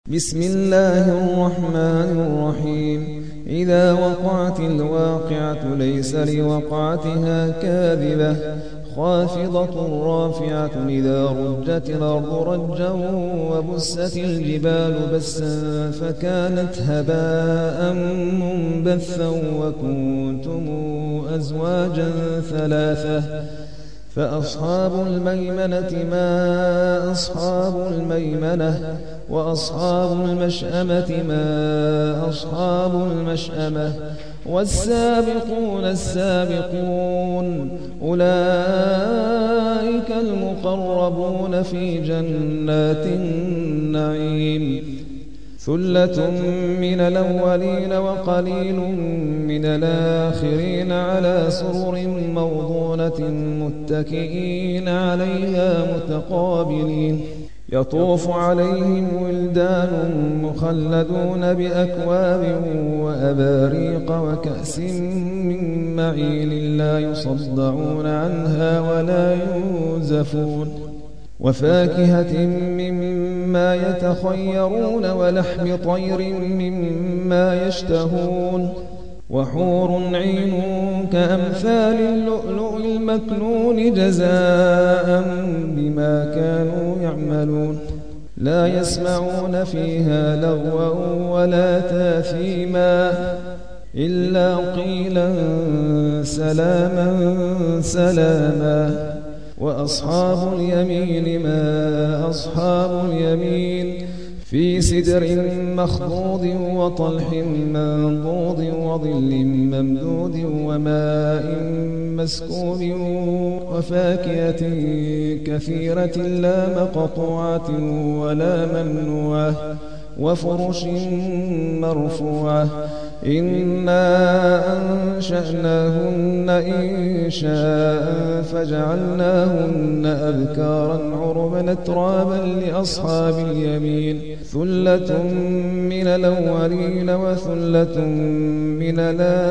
بسم الله الرحمن الرحيم. إذا وقعت الواقعة ليس لوقعتها كاذبة خافضة رافعة إذا رجت الأرض رجا وبست الجبال بسا فكانت هباء منبثا وكنتم أزواجا ثلاثة فأصحاب الميمنة ما أصحاب الميمنة وأصحاب المشأمة ما أصحاب المشأمة والسابقون السابقون أولئك المقربون في جنات النعيم ثلة من الأولين وقليل من الآخرين على سرر موضونة متكئين عليها متقابلين يطوف عليهم ولدان مخلدون بأكواب وأباريق وكأس من معين لا يصدعون عنها ولا ينزفون وفاكهة مما يتخيرون ولحم طير مما يشتهون وحور عين كأمثال اللؤلؤ المكنون جزاء بما كانوا يعملون لا يسمعون فيها لغوا ولا تاثيما إلا قيلا سلاما سلاما وأصحاب اليمين ما أصحاب اليمين في سدر مخضود وطلح منضود وظل ممدود وماء مسكوب وفاكهة كثيرة لا مقطوعة ولا ممنوعة وفرش مرفوعة إنا أنشأناهن إنشاء فجعلناهن أبكارا عربا أترابا لأصحاب اليمين ثلة من الأولين وثلة من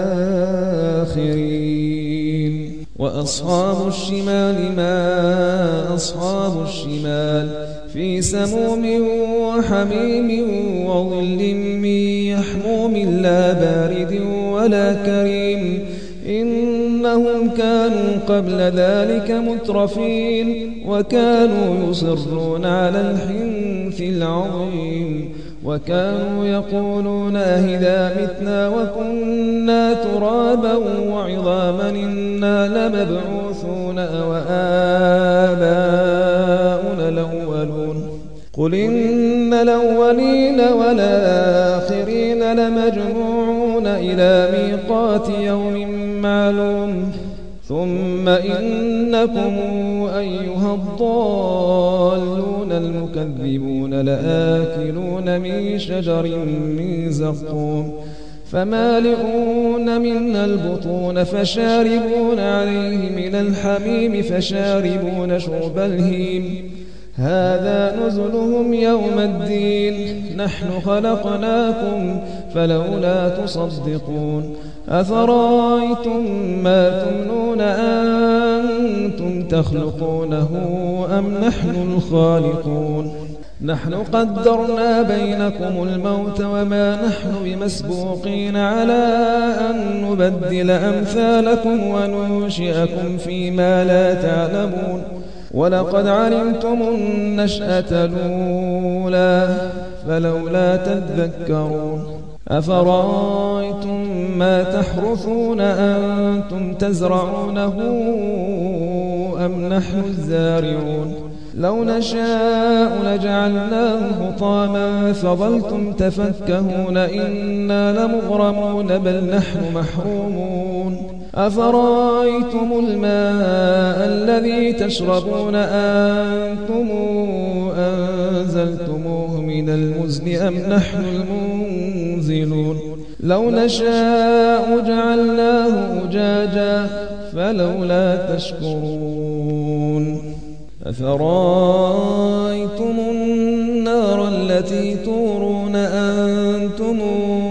الآخرين وأصحاب الشمال ما أصحاب الشمال في سموم وحميم وظل من يحموم لا بارد ولا كريم إنهم كانوا قبل ذلك مترفين وكانوا يصرون على الحنث العظيم وكانوا يقولون أهذا متنا وكنا ترابا وعظاما إنا لمبعوثون وآباؤنا الأولون قل إن الأولين والآخرين لمجموعون إلى ميقات يوم معلوم ثم إنكم أيها الضالون المكذبون لآكلون من شجر من زقوم فمالئون منها البطون فشاربون عليه من الحميم فشاربون شرب الهيم هذا نزلهم يوم الدين نحن خلقناكم فلولا تصدقون أفرأيتم ما تمنون أنتم تخلقونه أم نحن الخالقون نحن قدرنا بينكم الموت وما نحن بمسبوقين على أن نبدل أمثالكم وننشئكم فيما لا تعلمون ولقد علمتم النشأة الأولى فلولا تذكرون أفرأيتم ما تحرثون أنتم تزرعونه أم نحن الزارعون لو نشاء لجعلناه حطاما فظلتم تفكهون إنا لمغرمون بل نحن محرومون أفرأيتم الماء الذي تشربون أنتم أنزلتموه من المزن أم نحن المنزلون لو نشاء جعلناه أجاجا فلولا تشكرون أفرأيتم النار التي تورون أنتم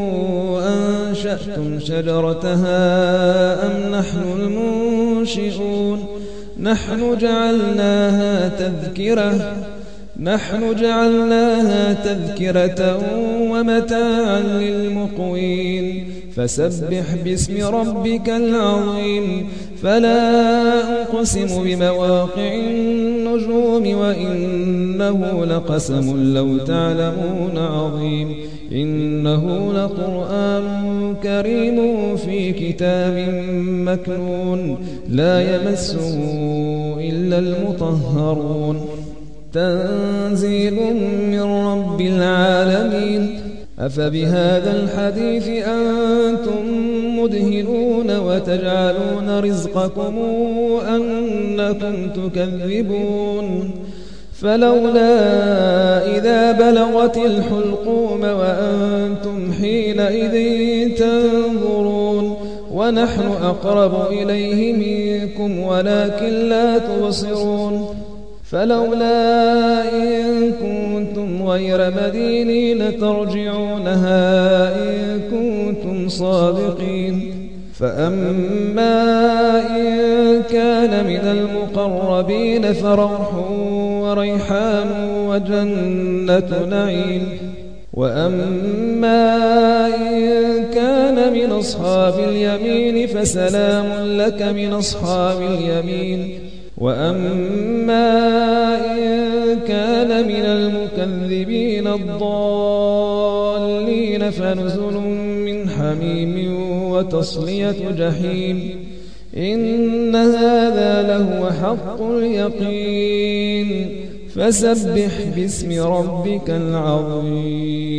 أنشأتم شجرتها أم نحن المنشئون نحن جعلناها تذكرة نحن جعلناها تذكرة ومتاعا للمقوين فسبح باسم ربك العظيم فلا أقسم بمواقع النجوم وإنه لقسم لو تعلمون عظيم إنه لقرآن كريم في كتاب مكنون لا يمسه إلا المطهرون تنزيل من رب العالمين أفبهذا الحديث أنتم مدهنون وتجعلون رزقكم أنكم تكذبون فلولا إذا بلغت الحلقوم وأنتم حينئذ تنظرون ونحن أقرب إليه منكم ولكن لا تبصرون فلولا إن كنتم غير مدينين ترجعونها إن كنتم صادقين فأما إن كان من المقربين فروح وريحان وجنة نعيم وأما إن كان من أصحاب اليمين فسلام لك من أصحاب اليمين وأما إن كان من المكذبين الضالين فنزل من حميم وتصلية جحيم إن هذا لهو حق اليقين فسبح باسم ربك العظيم